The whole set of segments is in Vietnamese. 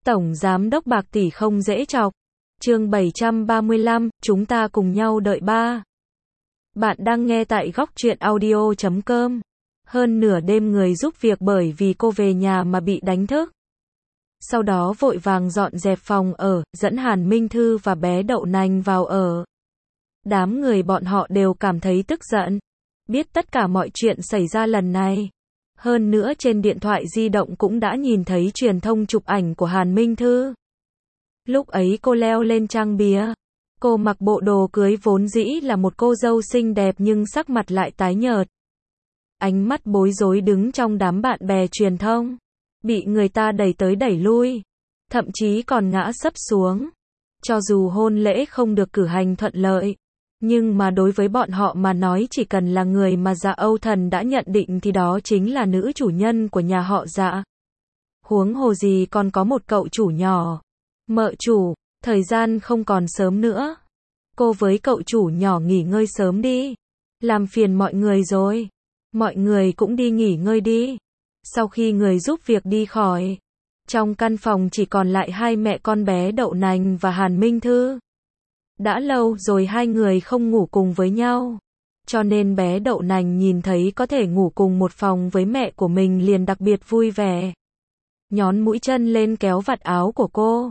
Tổng giám đốc bạc tỷ không dễ chọc. Chương 735, chúng ta cùng nhau đợi ba. Bạn đang nghe tại góc truyện audio.com. Hơn nửa đêm người giúp việc bởi vì cô về nhà mà bị đánh thức. Sau đó vội vàng dọn dẹp phòng ở, dẫn Hàn Minh Thư và bé Đậu Nành vào ở. Đám người bọn họ đều cảm thấy tức giận. Biết tất cả mọi chuyện xảy ra lần này. Hơn nữa trên điện thoại di động cũng đã nhìn thấy truyền thông chụp ảnh của Hàn Minh Thư. Lúc ấy cô leo lên trang bìa. Cô mặc bộ đồ cưới vốn dĩ là một cô dâu xinh đẹp nhưng sắc mặt lại tái nhợt. Ánh mắt bối rối đứng trong đám bạn bè truyền thông. Bị người ta đẩy tới đẩy lui. Thậm chí còn ngã sấp xuống. Cho dù hôn lễ không được cử hành thuận lợi. Nhưng mà đối với bọn họ mà nói chỉ cần là người mà Dạ Âu Thần đã nhận định thì đó chính là nữ chủ nhân của nhà họ Dạ. Huống hồ gì còn có một cậu chủ nhỏ. Mợ chủ, thời gian không còn sớm nữa. Cô với cậu chủ nhỏ nghỉ ngơi sớm đi. Làm phiền mọi người rồi. Mọi người cũng đi nghỉ ngơi đi. Sau khi người giúp việc đi khỏi, trong căn phòng chỉ còn lại hai mẹ con bé Đậu Nành và Hàn Minh Thư. Đã lâu rồi hai người không ngủ cùng với nhau. Cho nên bé Đậu Nành nhìn thấy có thể ngủ cùng một phòng với mẹ của mình liền đặc biệt vui vẻ. Nhón mũi chân lên kéo vạt áo của cô.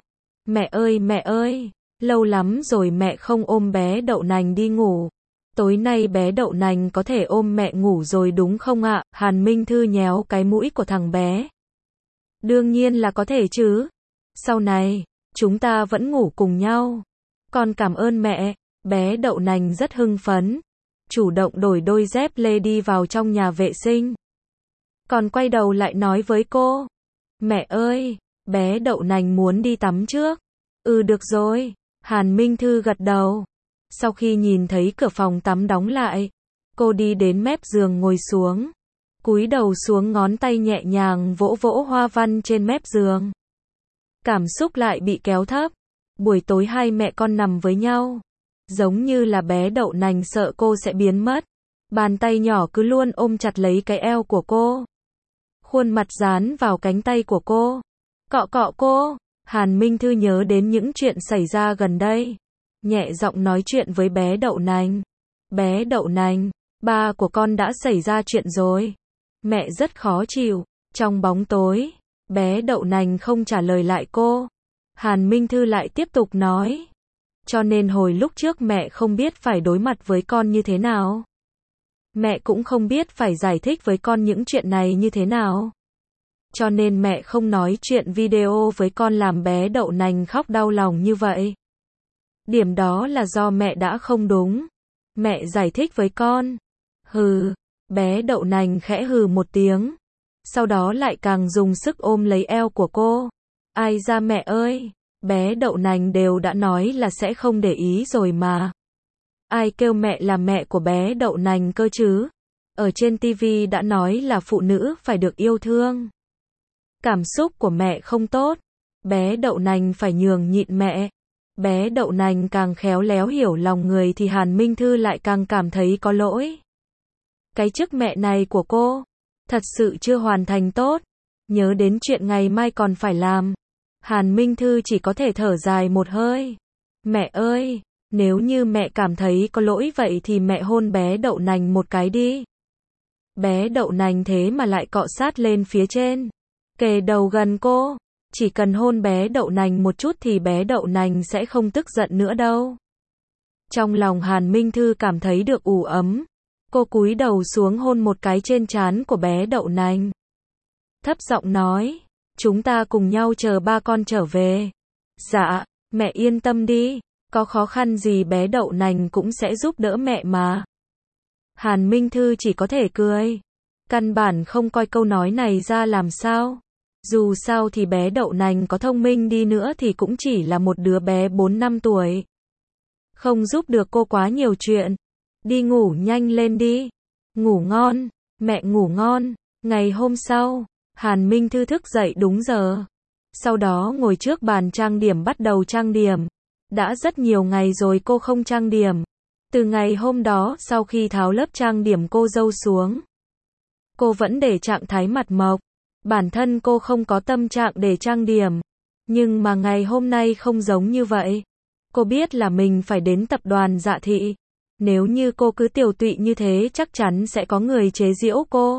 Mẹ ơi, lâu lắm rồi mẹ không ôm bé Đậu Nành đi ngủ. Tối nay bé Đậu Nành có thể ôm mẹ ngủ rồi đúng không ạ? Hàn Minh Thư nhéo cái mũi của thằng bé. Đương nhiên là có thể chứ. Sau này, chúng ta vẫn ngủ cùng nhau. Con cảm ơn mẹ. Bé Đậu Nành rất hưng phấn. Chủ động đổi đôi dép lê đi vào trong nhà vệ sinh. Còn quay đầu lại nói với cô. Mẹ ơi, bé Đậu Nành muốn đi tắm trước. Được rồi. Hàn Minh Thư gật đầu. Sau khi nhìn thấy cửa phòng tắm đóng lại, cô đi đến mép giường ngồi xuống. Cúi đầu xuống ngón tay nhẹ nhàng vỗ vỗ hoa văn trên mép giường. Cảm xúc lại bị kéo thấp. Buổi tối hai mẹ con nằm với nhau. Giống như là bé Đậu Nành sợ cô sẽ biến mất. Bàn tay nhỏ cứ luôn ôm chặt lấy cái eo của cô. Khuôn mặt dán vào cánh tay của cô. Cọ cọ cô. Hàn Minh Thư nhớ đến những chuyện xảy ra gần đây. Nhẹ giọng nói chuyện với bé Đậu Nành. Bé Đậu Nành, ba của con đã xảy ra chuyện rồi. Mẹ rất khó chịu. Trong bóng tối, bé Đậu Nành không trả lời lại cô. Hàn Minh Thư lại tiếp tục nói. Cho nên hồi lúc trước mẹ không biết phải đối mặt với con như thế nào. Mẹ cũng không biết phải giải thích với con những chuyện này như thế nào. Cho nên mẹ không nói chuyện video với con làm bé Đậu Nành khóc đau lòng như vậy. Điểm đó là do mẹ đã không đúng. Mẹ giải thích với con. Hừ, bé Đậu Nành khẽ hừ một tiếng. Sau đó lại càng dùng sức ôm lấy eo của cô. Ai ra mẹ ơi, bé Đậu Nành đều đã nói là sẽ không để ý rồi mà. Ai kêu mẹ là mẹ của bé Đậu Nành cơ chứ? Ở trên TV đã nói là phụ nữ phải được yêu thương. Cảm xúc của mẹ không tốt. Bé Đậu Nành phải nhường nhịn mẹ. Bé Đậu Nành càng khéo léo hiểu lòng người thì Hàn Minh Thư lại càng cảm thấy có lỗi. Cái chức mẹ này của cô, thật sự chưa hoàn thành tốt. Nhớ đến chuyện ngày mai còn phải làm. Hàn Minh Thư chỉ có thể thở dài một hơi. Mẹ ơi, nếu như mẹ cảm thấy có lỗi vậy thì mẹ hôn bé Đậu Nành một cái đi. Bé Đậu Nành thế mà lại cọ sát lên phía trên. Kề đầu gần cô. Chỉ cần hôn bé Đậu Nành một chút thì bé Đậu Nành sẽ không tức giận nữa đâu. Trong lòng Hàn Minh Thư cảm thấy được ủ ấm. Cô cúi đầu xuống hôn một cái trên trán của bé Đậu Nành. Thấp giọng nói, chúng ta cùng nhau chờ ba con trở về. Dạ, mẹ yên tâm đi, có khó khăn gì bé Đậu Nành cũng sẽ giúp đỡ mẹ mà. Hàn Minh Thư chỉ có thể cười. Căn bản không coi câu nói này ra làm sao. Dù sao thì bé Đậu Nành có thông minh đi nữa thì cũng chỉ là một đứa bé 4-5 tuổi. Không giúp được cô quá nhiều chuyện. Đi ngủ nhanh lên đi. Ngủ ngon, mẹ ngủ ngon. Ngày hôm sau, Hàn Minh Thư thức dậy đúng giờ. Sau đó ngồi trước bàn trang điểm bắt đầu trang điểm. Đã rất nhiều ngày rồi cô không trang điểm. Từ ngày hôm đó sau khi tháo lớp trang điểm cô dâu xuống, cô vẫn để trạng thái mặt mộc. Bản thân cô không có tâm trạng để trang điểm. Nhưng mà ngày hôm nay không giống như vậy. Cô biết là mình phải đến tập đoàn Dạ Thị. Nếu như cô cứ tiều tụy như thế chắc chắn sẽ có người chế giễu cô.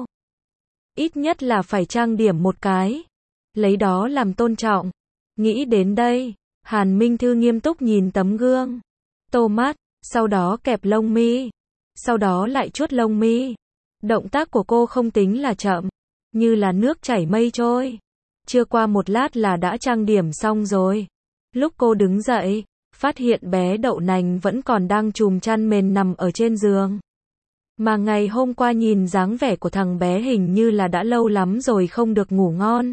Ít nhất là phải trang điểm một cái. Lấy đó làm tôn trọng. Nghĩ đến đây, Hàn Minh Thư nghiêm túc nhìn tấm gương. Tô mắt, sau đó kẹp lông mi. Sau đó lại chuốt lông mi. Động tác của cô không tính là chậm. Như là nước chảy mây trôi. Chưa qua một lát là đã trang điểm xong rồi. Lúc cô đứng dậy, phát hiện bé đậu nành vẫn còn đang chùm chăn mền nằm ở trên giường. Mà ngày hôm qua nhìn dáng vẻ của thằng bé hình như là đã lâu lắm rồi không được ngủ ngon.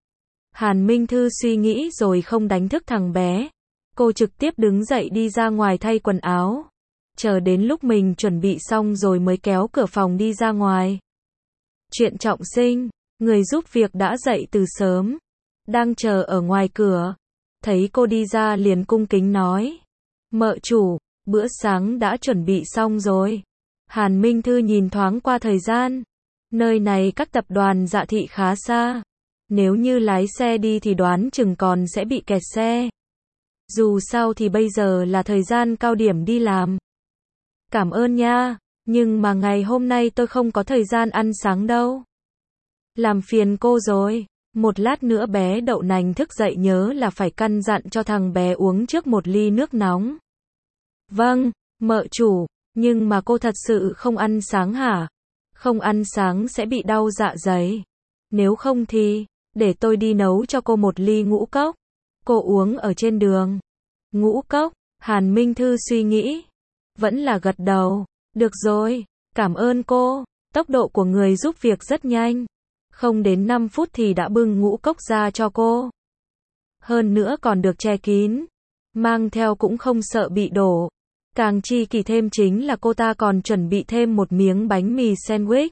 Hàn Minh Thư suy nghĩ rồi không đánh thức thằng bé. Cô trực tiếp đứng dậy đi ra ngoài thay quần áo. Chờ đến lúc mình chuẩn bị xong rồi mới kéo cửa phòng đi ra ngoài. Chuyện trọng sinh, người giúp việc đã dậy từ sớm. Đang chờ ở ngoài cửa. Thấy cô đi ra liền cung kính nói. Mợ chủ, bữa sáng đã chuẩn bị xong rồi. Hàn Minh Thư nhìn thoáng qua thời gian. Nơi này cách tập đoàn Dạ Thị khá xa. Nếu như lái xe đi thì đoán chừng còn sẽ bị kẹt xe. Dù sao thì bây giờ là thời gian cao điểm đi làm. Cảm ơn nha, nhưng mà ngày hôm nay tôi không có thời gian ăn sáng đâu. Làm phiền cô rồi. Một lát nữa bé đậu nành thức dậy nhớ là phải căn dặn cho thằng bé uống trước một ly nước nóng. Vâng, mợ chủ, nhưng mà cô thật sự không ăn sáng hả? Không ăn sáng sẽ bị đau dạ dày. Nếu không thì, để tôi đi nấu cho cô một ly ngũ cốc. Cô uống ở trên đường. Ngũ cốc, Hàn Minh Thư suy nghĩ. Vẫn là gật đầu. Được rồi, cảm ơn cô. Tốc độ của người giúp việc rất nhanh. Không đến 5 phút thì đã bưng ngũ cốc ra cho cô. Hơn nữa còn được che kín. Mang theo cũng không sợ bị đổ. Càng chi kỳ thêm chính là cô ta còn chuẩn bị thêm một miếng bánh mì sandwich.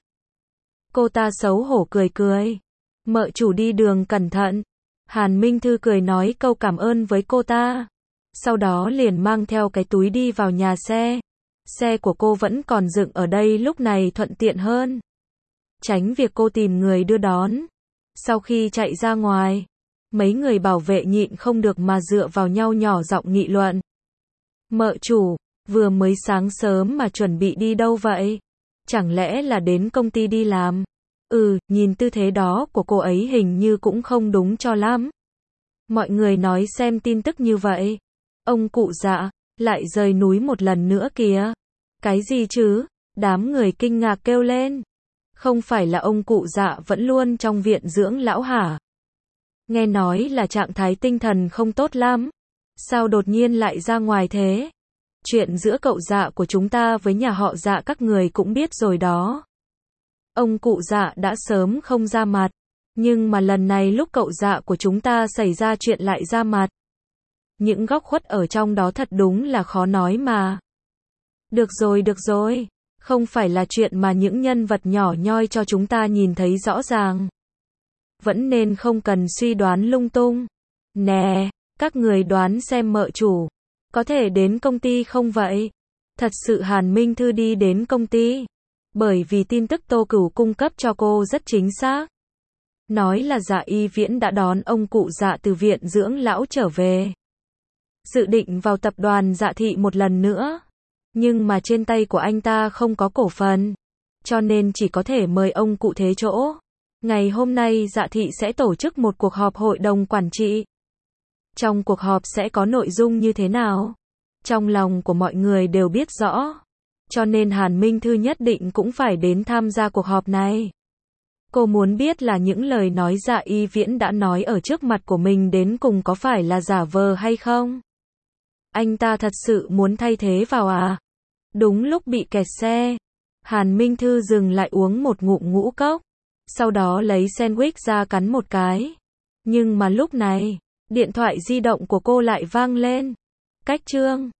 Cô ta xấu hổ cười cười. Mợ chủ đi đường cẩn thận. Hàn Minh Thư cười nói câu cảm ơn với cô ta. Sau đó liền mang theo cái túi đi vào nhà xe. Xe của cô vẫn còn dựng ở đây lúc này thuận tiện hơn. Tránh việc cô tìm người đưa đón. Sau khi chạy ra ngoài, mấy người bảo vệ nhịn không được mà dựa vào nhau nhỏ giọng nghị luận. Mợ chủ, vừa mới sáng sớm mà chuẩn bị đi đâu vậy? Chẳng lẽ là đến công ty đi làm? Nhìn tư thế đó của cô ấy hình như cũng không đúng cho lắm. Mọi người nói xem tin tức như vậy. Ông cụ Dạ, lại rời núi một lần nữa kìa. Cái gì chứ? Đám người kinh ngạc kêu lên. Không phải là ông cụ Dạ vẫn luôn trong viện dưỡng lão hả? Nghe nói là trạng thái tinh thần không tốt lắm. Sao đột nhiên lại ra ngoài thế? Chuyện giữa cậu Dạ của chúng ta với nhà họ Dạ các người cũng biết rồi đó. Ông cụ Dạ đã sớm không ra mặt. Nhưng mà lần này lúc cậu Dạ của chúng ta xảy ra chuyện lại ra mặt. Những góc khuất ở trong đó thật đúng là khó nói mà. Được rồi. Không phải là chuyện mà những nhân vật nhỏ nhoi cho chúng ta nhìn thấy rõ ràng. Vẫn nên không cần suy đoán lung tung. Nè, các người đoán xem mợ chủ có thể đến công ty không vậy? Thật sự Hàn Minh Thư đi đến công ty. Bởi vì tin tức Tô Cửu cung cấp cho cô rất chính xác. Nói là Dạ Y Viễn đã đón ông cụ Dạ từ viện dưỡng lão trở về. Dự định vào tập đoàn Dạ Thị một lần nữa. Nhưng mà trên tay của anh ta không có cổ phần. Cho nên chỉ có thể mời ông cụ thế chỗ. Ngày hôm nay Dạ Thị sẽ tổ chức một cuộc họp hội đồng quản trị. Trong cuộc họp sẽ có nội dung như thế nào? Trong lòng của mọi người đều biết rõ. Cho nên Hàn Minh Thư nhất định cũng phải đến tham gia cuộc họp này. Cô muốn biết là những lời nói Dạ Y Viễn đã nói ở trước mặt của mình đến cùng có phải là giả vờ hay không? Anh ta thật sự muốn thay thế vào à? Đúng lúc bị kẹt xe, Hàn Minh Thư dừng lại uống một ngụm ngũ cốc. Sau đó lấy sandwich ra cắn một cái. Nhưng mà lúc này, điện thoại di động của cô lại vang lên. Cách chương